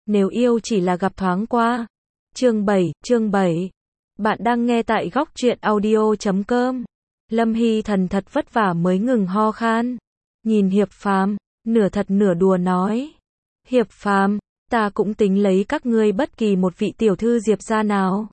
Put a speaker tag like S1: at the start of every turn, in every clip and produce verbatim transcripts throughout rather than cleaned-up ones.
S1: nếu yêu chỉ là gặp thoáng qua. Chương bảy, chương bảy. Bạn đang nghe tại góc truyện audio chấm com. Lâm Hy Thần thật vất vả mới ngừng ho khan. Nhìn Hiệp Phàm, nửa thật nửa đùa nói. Hiệp Phàm, ta cũng tính lấy các ngươi bất kỳ một vị tiểu thư Diệp gia nào.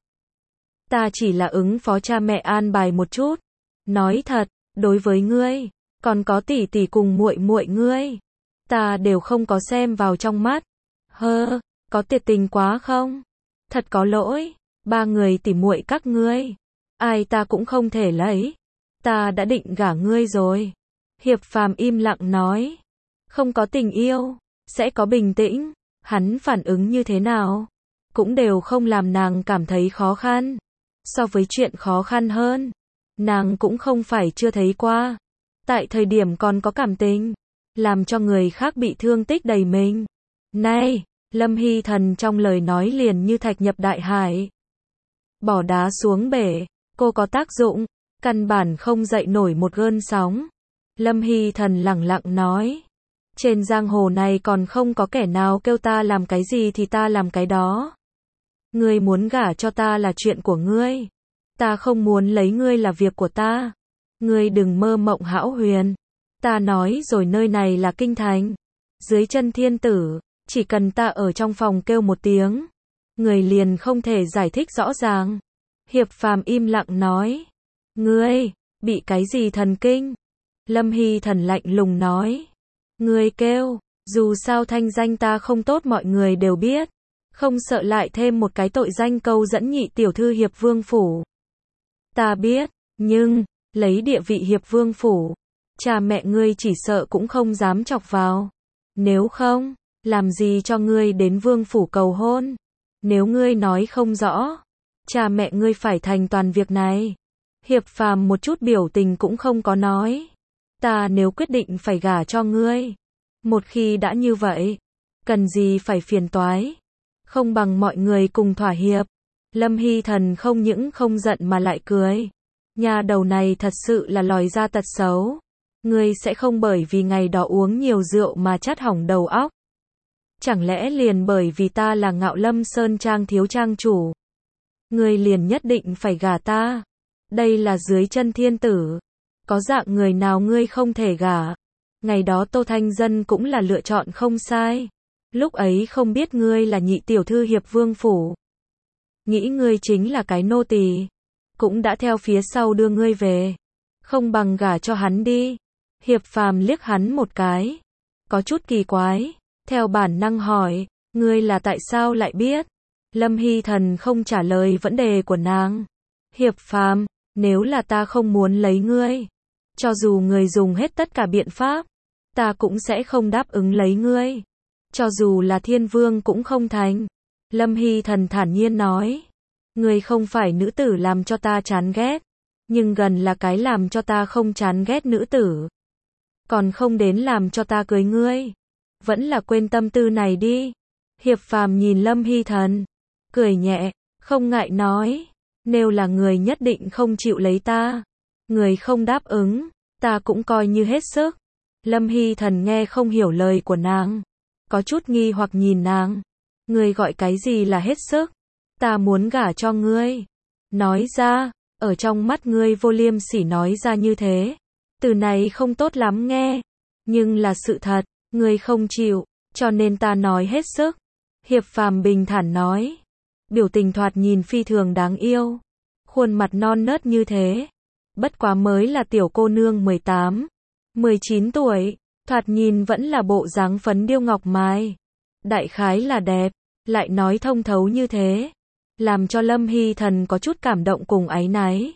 S1: Ta chỉ là ứng phó cha mẹ an bài một chút. Nói thật, đối với ngươi, còn có tỷ tỷ cùng muội muội ngươi, ta đều không có xem vào trong mắt. Hơ, có tuyệt tình quá không? Thật có lỗi, ba người tỉ muội các ngươi, ai ta cũng không thể lấy. Ta đã định gả ngươi rồi. Hiệp Phàm im lặng nói. Không có tình yêu, sẽ có bình tĩnh. Hắn phản ứng như thế nào, cũng đều không làm nàng cảm thấy khó khăn. So với chuyện khó khăn hơn, nàng cũng không phải chưa thấy qua. Tại thời điểm còn có cảm tình, làm cho người khác bị thương tích đầy mình. Này, Lâm Hy Thần trong lời nói liền như thạch nhập đại hải. Bỏ đá xuống bể, cô có tác dụng, căn bản không dậy nổi một gơn sóng. Lâm Hy Thần lẳng lặng nói. Trên giang hồ này còn không có kẻ nào kêu ta làm cái gì thì ta làm cái đó. Ngươi muốn gả cho ta là chuyện của ngươi. Ta không muốn lấy ngươi là việc của ta. Ngươi đừng mơ mộng hão huyền. Ta nói rồi, nơi này là kinh thành. Dưới chân thiên tử, chỉ cần ta ở trong phòng kêu một tiếng, người liền không thể giải thích rõ ràng. Hiệp Phàm im lặng nói. Ngươi, bị cái gì thần kinh? Lâm Hy Thần lạnh lùng nói. Ngươi kêu, dù sao thanh danh ta không tốt mọi người đều biết. Không sợ lại thêm một cái tội danh câu dẫn nhị tiểu thư Hiệp Vương Phủ. Ta biết, nhưng, lấy địa vị Hiệp Vương Phủ, cha mẹ ngươi chỉ sợ cũng không dám chọc vào. Nếu không, làm gì cho ngươi đến Vương Phủ cầu hôn? Nếu ngươi nói không rõ, cha mẹ ngươi phải thành toàn việc này. Hiệp Phàm một chút biểu tình cũng không có nói. Ta nếu quyết định phải gả cho ngươi, một khi đã như vậy, cần gì phải phiền toái? Không bằng mọi người cùng thỏa hiệp. Lâm Hy Thần không những không giận mà lại cười. Nhà đầu này thật sự là lòi ra tật xấu. Ngươi sẽ không bởi vì ngày đó uống nhiều rượu mà chát hỏng đầu óc. Chẳng lẽ liền bởi vì ta là Ngạo Lâm Sơn Trang thiếu trang chủ, ngươi liền nhất định phải gả ta? Đây là dưới chân thiên tử, có dạng người nào ngươi không thể gả? Ngày đó Tô Thanh Dân cũng là lựa chọn không sai. Lúc ấy không biết ngươi là nhị tiểu thư Hiệp Vương Phủ, nghĩ ngươi chính là cái nô tỳ, cũng đã theo phía sau đưa ngươi về. Không bằng gả cho hắn đi. Hiệp Phàm liếc hắn một cái, có chút kỳ quái, theo bản năng hỏi, ngươi là tại sao lại biết? Lâm Hy Thần không trả lời vấn đề của nàng. Hiệp Phàm, nếu là ta không muốn lấy ngươi, cho dù ngươi dùng hết tất cả biện pháp, ta cũng sẽ không đáp ứng lấy ngươi. Cho dù là thiên vương cũng không thành. Lâm Hy Thần thản nhiên nói. Ngươi không phải nữ tử làm cho ta chán ghét, nhưng gần là cái làm cho ta không chán ghét nữ tử. Còn không đến làm cho ta cưới ngươi. Vẫn là quên tâm tư này đi. Hiệp Phàm nhìn Lâm Hy Thần, cười nhẹ, không ngại nói. Nếu là người nhất định không chịu lấy ta, người không đáp ứng, ta cũng coi như hết sức. Lâm Hy Thần nghe không hiểu lời của nàng, có chút nghi hoặc nhìn nàng. Ngươi gọi cái gì là hết sức? Ta muốn gả cho ngươi. Nói ra, ở trong mắt ngươi vô liêm sỉ nói ra như thế. Từ này không tốt lắm nghe, nhưng là sự thật, ngươi không chịu, cho nên ta nói hết sức. Hiệp Phàm bình thản nói, biểu tình thoạt nhìn phi thường đáng yêu, khuôn mặt non nớt như thế. Bất quá mới là tiểu cô nương mười tám, mười chín tuổi, thoạt nhìn vẫn là bộ dáng phấn điêu ngọc mai. Đại khái là đẹp, lại nói thông thấu như thế, làm cho Lâm Hy Thần có chút cảm động cùng áy náy.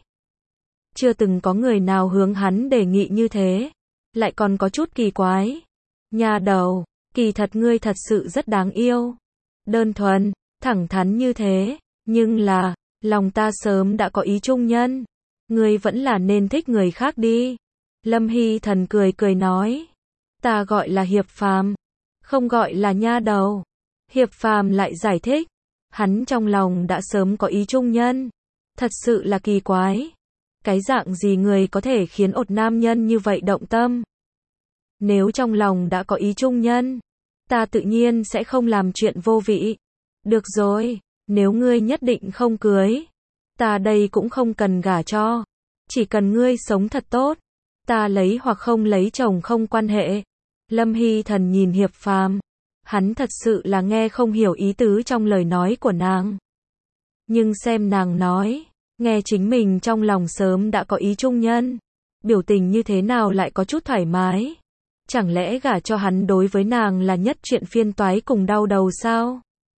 S1: Chưa từng có người nào hướng hắn đề nghị như thế, lại còn có chút kỳ quái. Nhà đầu, kỳ thật ngươi thật sự rất đáng yêu. Đơn thuần, thẳng thắn như thế, nhưng là, lòng ta sớm đã có ý trung nhân. Ngươi vẫn là nên thích người khác đi. Lâm Hy Thần cười cười nói. Ta gọi là Hiệp Phàm, không gọi là nha đầu. Hiệp Phàm lại giải thích. Hắn trong lòng đã sớm có ý trung nhân. Thật sự là kỳ quái. Cái dạng gì người có thể khiến ột nam nhân như vậy động tâm? Nếu trong lòng đã có ý trung nhân, ta tự nhiên sẽ không làm chuyện vô vị. Được rồi, nếu ngươi nhất định không cưới, ta đây cũng không cần gả cho. Chỉ cần ngươi sống thật tốt, ta lấy hoặc không lấy chồng không quan hệ. Lâm Hy Thần nhìn Hiệp Phàm, hắn thật sự là nghe không hiểu ý tứ trong lời nói của nàng. Nhưng xem nàng nói, nghe chính mình trong lòng sớm đã có ý trung nhân, biểu tình như thế nào lại có chút thoải mái. Chẳng lẽ gả cho hắn đối với nàng là nhất chuyện phiên toái cùng đau đầu sao?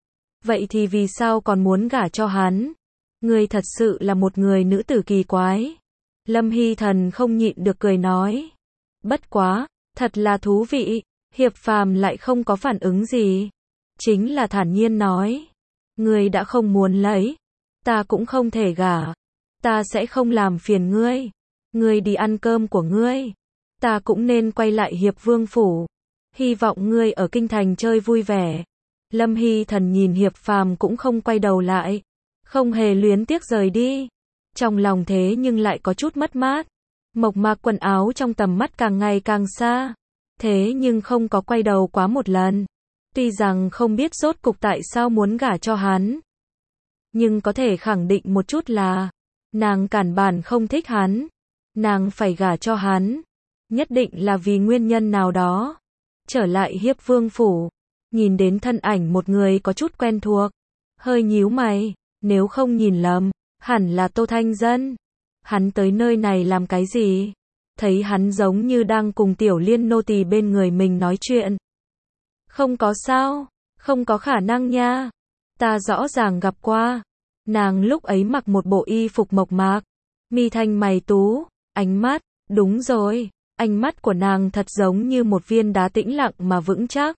S1: Vậy thì vì sao còn muốn gả cho hắn? Ngươi thật sự là một người nữ tử kỳ quái. Lâm Hy Thần không nhịn được cười nói. Bất quá, thật là thú vị. Hiệp Phàm lại không có phản ứng gì. Chính là thản nhiên nói. Ngươi đã không muốn lấy, ta cũng không thể gả. Ta sẽ không làm phiền ngươi. Ngươi đi ăn cơm của ngươi. Ta cũng nên quay lại Hiệp Vương phủ. Hy vọng ngươi ở kinh thành chơi vui vẻ. Lâm Hy Thần nhìn Hiệp Phàm cũng không quay đầu lại, không hề luyến tiếc rời đi. Trong lòng thế nhưng lại có chút mất mát. Mộc Mạc quần áo trong tầm mắt càng ngày càng xa, thế nhưng không có quay đầu quá một lần. Tuy rằng không biết rốt cục tại sao muốn gả cho hắn, nhưng có thể khẳng định một chút là nàng cản bản không thích hắn. Nàng phải gả cho hắn, nhất định là vì nguyên nhân nào đó. Trở lại Hiệp Vương phủ, nhìn đến thân ảnh một người có chút quen thuộc, hơi nhíu mày, nếu không nhìn lầm, hẳn là Tô Thanh Dân. Hắn tới nơi này làm cái gì? Thấy hắn giống như đang cùng Tiểu Liên nô tỳ bên người mình nói chuyện. Không có sao, không có khả năng nha. Ta rõ ràng gặp qua. Nàng lúc ấy mặc một bộ y phục mộc mạc, mi thanh mày tú, ánh mắt, đúng rồi, ánh mắt của nàng thật giống như một viên đá tĩnh lặng mà vững chắc.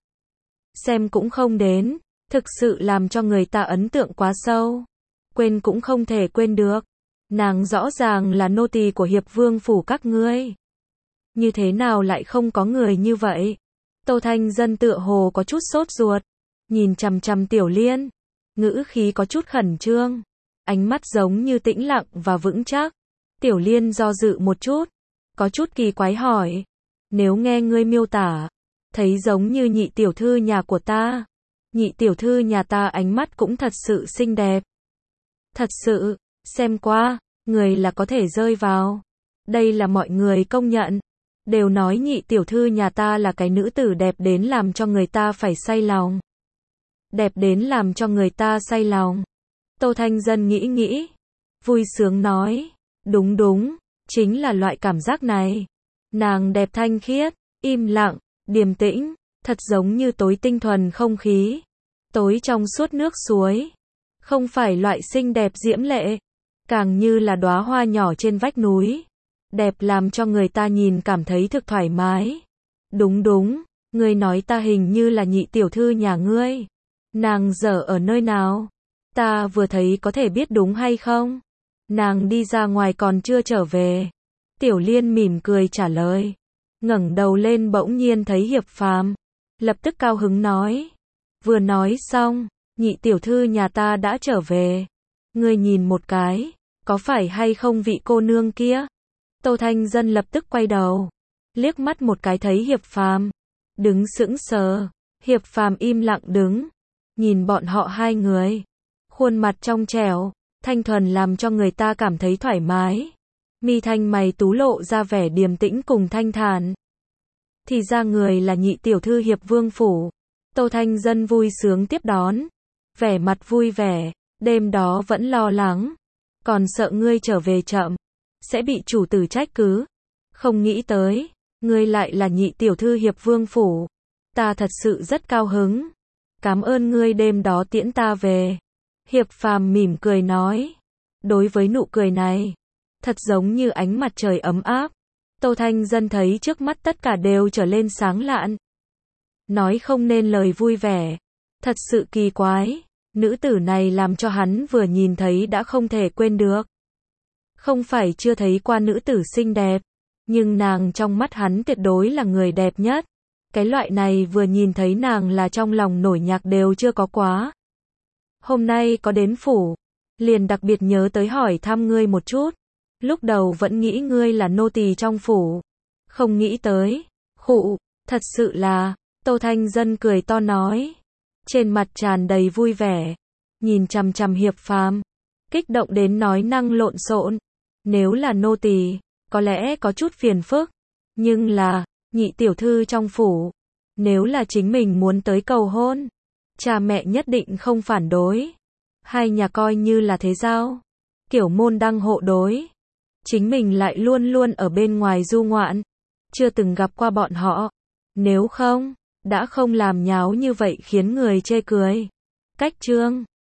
S1: Xem cũng không đến, thực sự làm cho người ta ấn tượng quá sâu. Quên cũng không thể quên được. Nàng rõ ràng là nô tỳ của Hiệp Vương phủ các ngươi. Như thế nào lại không có người như vậy? Tô Thanh Dân tựa hồ có chút sốt ruột, nhìn chằm chằm Tiểu Liên, ngữ khí có chút khẩn trương, ánh mắt giống như tĩnh lặng và vững chắc. Tiểu Liên do dự một chút, có chút kỳ quái hỏi, nếu nghe ngươi miêu tả, thấy giống như nhị tiểu thư nhà của ta. Nhị tiểu thư nhà ta ánh mắt cũng thật sự xinh đẹp. Thật sự, xem qua, người là có thể rơi vào. Đây là mọi người công nhận. Đều nói nhị tiểu thư nhà ta là cái nữ tử đẹp đến làm cho người ta phải say lòng. Đẹp đến làm cho người ta say lòng. Tô Thanh Dân nghĩ nghĩ, vui sướng nói, đúng đúng, chính là loại cảm giác này. Nàng đẹp thanh khiết, im lặng, điềm tĩnh, thật giống như tối tinh thuần không khí, tối trong suốt nước suối. Không phải loại xinh đẹp diễm lệ, càng như là đóa hoa nhỏ trên vách núi. Đẹp làm cho người ta nhìn cảm thấy thực thoải mái. Đúng đúng, ngươi nói ta hình như là nhị tiểu thư nhà ngươi. Nàng giờ ở nơi nào? Ta vừa thấy có thể biết đúng hay không? Nàng đi ra ngoài còn chưa trở về. Tiểu Liên mỉm cười trả lời. Ngẩng đầu lên bỗng nhiên thấy Hiệp Phàm, lập tức cao hứng nói. Vừa nói xong, nhị tiểu thư nhà ta đã trở về. Ngươi nhìn một cái, có phải hay không vị cô nương kia? Tô Thanh Dân lập tức quay đầu, liếc mắt một cái thấy Hiệp Phàm, đứng sững sờ. Hiệp Phàm im lặng đứng, nhìn bọn họ hai người, khuôn mặt trong trẻo, thanh thuần làm cho người ta cảm thấy thoải mái. Mi thanh mày tú lộ ra vẻ điềm tĩnh cùng thanh thản. Thì ra người là nhị tiểu thư Hiệp Vương phủ. Tô Thanh Dân vui sướng tiếp đón, vẻ mặt vui vẻ, đêm đó vẫn lo lắng, còn sợ ngươi trở về chậm, sẽ bị chủ tử trách cứ. Không nghĩ tới, ngươi lại là nhị tiểu thư Hiệp Vương phủ. Ta thật sự rất cao hứng. Cảm ơn ngươi đêm đó tiễn ta về. Hiệp Phàm mỉm cười nói. Đối với nụ cười này, thật giống như ánh mặt trời ấm áp. Tô Thanh Dân thấy trước mắt tất cả đều trở lên sáng lạn. Nói không nên lời vui vẻ. Thật sự kỳ quái. Nữ tử này làm cho hắn vừa nhìn thấy đã không thể quên được. Không phải chưa thấy qua nữ tử xinh đẹp, nhưng nàng trong mắt hắn tuyệt đối là người đẹp nhất. Cái loại này vừa nhìn thấy nàng là trong lòng nổi nhạc đều chưa có quá. Hôm nay có đến phủ, liền đặc biệt nhớ tới hỏi thăm ngươi một chút. Lúc đầu vẫn nghĩ ngươi là nô tỳ trong phủ, không nghĩ tới. Khụ, thật sự là, Tô Thanh Dân cười to nói, trên mặt tràn đầy vui vẻ, nhìn chằm chằm Hiệp Phàm, kích động đến nói năng lộn xộn. Nếu là nô tỳ, có lẽ có chút phiền phức, nhưng là, nhị tiểu thư trong phủ, nếu là chính mình muốn tới cầu hôn, cha mẹ nhất định không phản đối. Hai nhà coi như là thế giao, kiểu môn đăng hộ đối. Chính mình lại luôn luôn ở bên ngoài du ngoạn, chưa từng gặp qua bọn họ. Nếu không, đã không làm nháo như vậy khiến người chê cười. Cách chương